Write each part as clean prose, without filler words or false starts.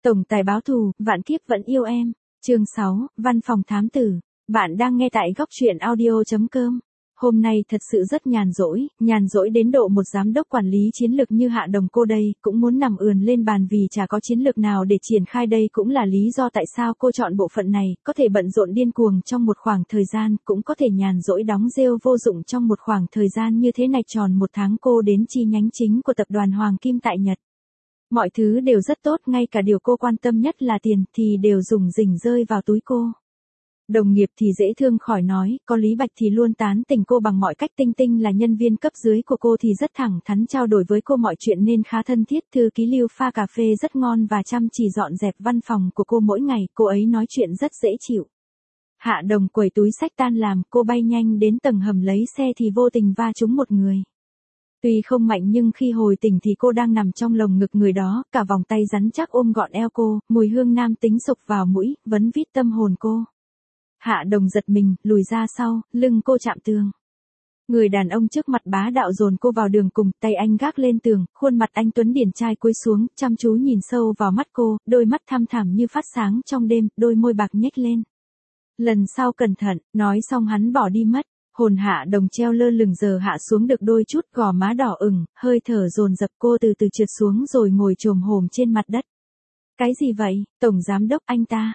Tổng tài báo thù, vạn kiếp vẫn yêu em. Chương 6, Văn phòng thám tử. Bạn đang nghe tại góc truyện audio.com. Hôm nay thật sự rất nhàn rỗi đến độ một giám đốc quản lý chiến lược như Hạ Đồng cô đây, cũng muốn nằm ườn lên bàn vì chả có chiến lược nào để triển khai. Đây cũng là lý do tại sao cô chọn bộ phận này, có thể bận rộn điên cuồng trong một khoảng thời gian, cũng có thể nhàn rỗi đóng rêu vô dụng trong một khoảng thời gian như thế này. Tròn một tháng cô đến chi nhánh chính của tập đoàn Hoàng Kim tại Nhật. Mọi thứ đều rất tốt, ngay cả điều cô quan tâm nhất là tiền thì đều rủng rỉnh rơi vào túi cô. Đồng nghiệp thì dễ thương khỏi nói, có Lý Bạch thì luôn tán tỉnh cô bằng mọi cách. Tinh Tinh là nhân viên cấp dưới của cô thì rất thẳng thắn trao đổi với cô mọi chuyện nên khá thân thiết. Thư ký Lưu pha cà phê rất ngon và chăm chỉ dọn dẹp văn phòng của cô mỗi ngày, cô ấy nói chuyện rất dễ chịu. Hạ Đồng quẩy túi xách tan làm, cô bay nhanh đến tầng hầm lấy xe thì vô tình va trúng một người. Tuy không mạnh nhưng khi hồi tỉnh thì cô đang nằm trong lồng ngực người đó, cả vòng tay rắn chắc ôm gọn eo cô, mùi hương nam tính sộc vào mũi, vấn vít tâm hồn cô. Hạ Đồng giật mình, lùi ra sau, lưng cô chạm tường. Người đàn ông trước mặt bá đạo dồn cô vào đường cùng, tay anh gác lên tường, khuôn mặt anh tuấn điển trai cúi xuống, chăm chú nhìn sâu vào mắt cô, đôi mắt thăm thẳm như phát sáng trong đêm, đôi môi bạc nhếch lên. Lần sau cẩn thận, nói xong hắn bỏ đi mất. Hồn Hạ Đồng treo lơ lửng giờ hạ xuống được đôi chút, gò má đỏ ửng, hơi thở dồn dập, cô từ từ trượt xuống rồi ngồi chồm hổm trên mặt đất. Cái gì vậy, tổng giám đốc anh ta?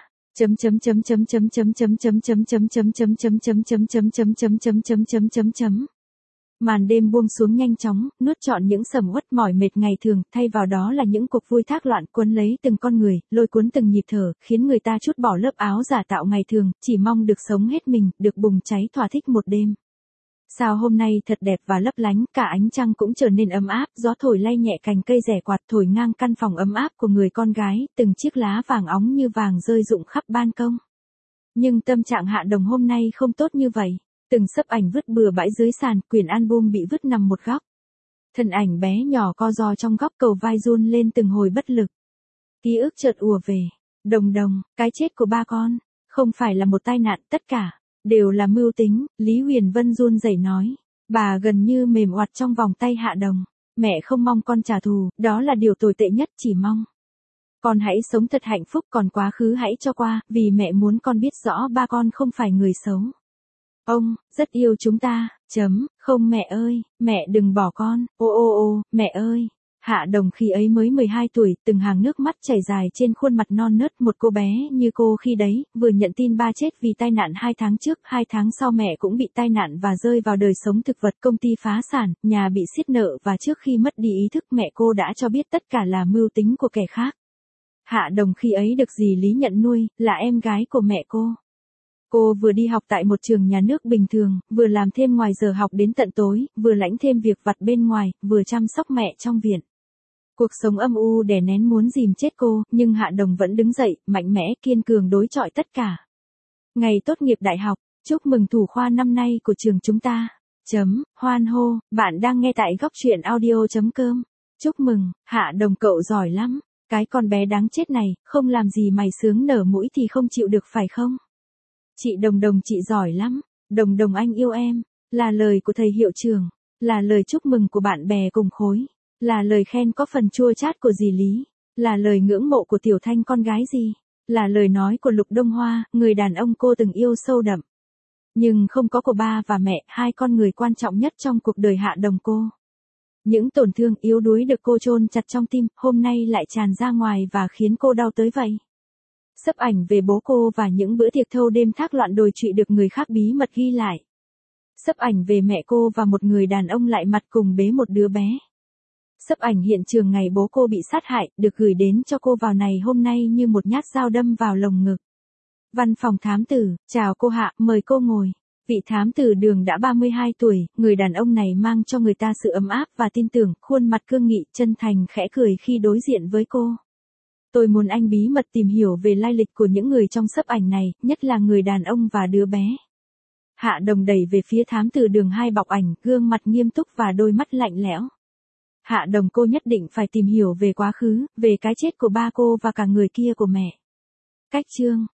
Màn đêm buông xuống nhanh chóng, nuốt trọn những sầm uất mỏi mệt ngày thường, thay vào đó là những cuộc vui thác loạn cuốn lấy từng con người, lôi cuốn từng nhịp thở, khiến người ta trút bỏ lớp áo giả tạo ngày thường, chỉ mong được sống hết mình, được bùng cháy thỏa thích một đêm. Sao hôm nay thật đẹp và lấp lánh, cả ánh trăng cũng trở nên ấm áp, gió thổi lay nhẹ cành cây rẻ quạt thổi ngang căn phòng ấm áp của người con gái, từng chiếc lá vàng óng như vàng rơi rụng khắp ban công. Nhưng tâm trạng Hạ Đồng hôm nay không tốt như vậy. Từng xấp ảnh vứt bừa bãi dưới sàn, quyển album bị vứt nằm một góc. Thân ảnh bé nhỏ co ro trong góc, cầu vai run lên từng hồi bất lực. Ký ức chợt ùa về. Đồng, cái chết của ba con, không phải là một tai nạn, tất cả đều là mưu tính, Lý Huyền Vân run rẩy nói. Bà gần như mềm oặt trong vòng tay Hạ Đồng. Mẹ không mong con trả thù, đó là điều tồi tệ nhất, chỉ mong con hãy sống thật hạnh phúc, còn quá khứ hãy cho qua, vì mẹ muốn con biết rõ ba con không phải người xấu. Ông, rất yêu chúng ta, không mẹ ơi, mẹ đừng bỏ con, ô, mẹ ơi. Hạ Đồng khi ấy mới 12 tuổi, từng hàng nước mắt chảy dài trên khuôn mặt non nớt, một cô bé như cô khi đấy, vừa nhận tin ba chết vì tai nạn 2 tháng trước, 2 tháng sau mẹ cũng bị tai nạn và rơi vào đời sống thực vật, công ty phá sản, nhà bị xiết nợ và trước khi mất đi ý thức mẹ cô đã cho biết tất cả là mưu tính của kẻ khác. Hạ Đồng khi ấy được dì Lý nhận nuôi, là em gái của mẹ cô. Cô vừa đi học tại một trường nhà nước bình thường, vừa làm thêm ngoài giờ học đến tận tối, vừa lãnh thêm việc vặt bên ngoài, vừa chăm sóc mẹ trong viện. Cuộc sống âm u đè nén muốn dìm chết cô, nhưng Hạ Đồng vẫn đứng dậy, mạnh mẽ, kiên cường đối chọi tất cả. Ngày tốt nghiệp đại học, chúc mừng thủ khoa năm nay của trường chúng ta. Hoan hô, bạn đang nghe tại góc truyện audio.com. Chúc mừng, Hạ Đồng cậu giỏi lắm. Cái con bé đáng chết này, không làm gì mày sướng nở mũi thì không chịu được phải không? Chị Đồng chị giỏi lắm. Đồng anh yêu em. Là lời của thầy hiệu trưởng. Là lời chúc mừng của bạn bè cùng khối. Là lời khen có phần chua chát của dì Lý. Là lời ngưỡng mộ của Tiểu Thanh con gái dì. Là lời nói của Lục Đông Hoa, người đàn ông cô từng yêu sâu đậm. Nhưng không có của ba và mẹ, hai con người quan trọng nhất trong cuộc đời Hạ Đồng cô. Những tổn thương yếu đuối được cô chôn chặt trong tim, hôm nay lại tràn ra ngoài và khiến cô đau tới vậy. Xấp ảnh về bố cô và những bữa tiệc thâu đêm thác loạn đồi trụy được người khác bí mật ghi lại. Xấp ảnh về mẹ cô và một người đàn ông lại mặt cùng bế một đứa bé. Xấp ảnh hiện trường ngày bố cô bị sát hại, được gửi đến cho cô vào này hôm nay như một nhát dao đâm vào lồng ngực. Văn phòng thám tử, chào cô Hạ, mời cô ngồi. Vị thám tử Đường đã 32 tuổi, người đàn ông này mang cho người ta sự ấm áp và tin tưởng, khuôn mặt cương nghị, chân thành khẽ cười khi đối diện với cô. Tôi muốn anh bí mật tìm hiểu về lai lịch của những người trong xấp ảnh này, nhất là người đàn ông và đứa bé. Hạ Đồng đẩy về phía thám tử Đường hai bọc ảnh, gương mặt nghiêm túc và đôi mắt lạnh lẽo. Hạ Đồng cô nhất định phải tìm hiểu về quá khứ, về cái chết của ba cô và cả người kia của mẹ. Cách chương,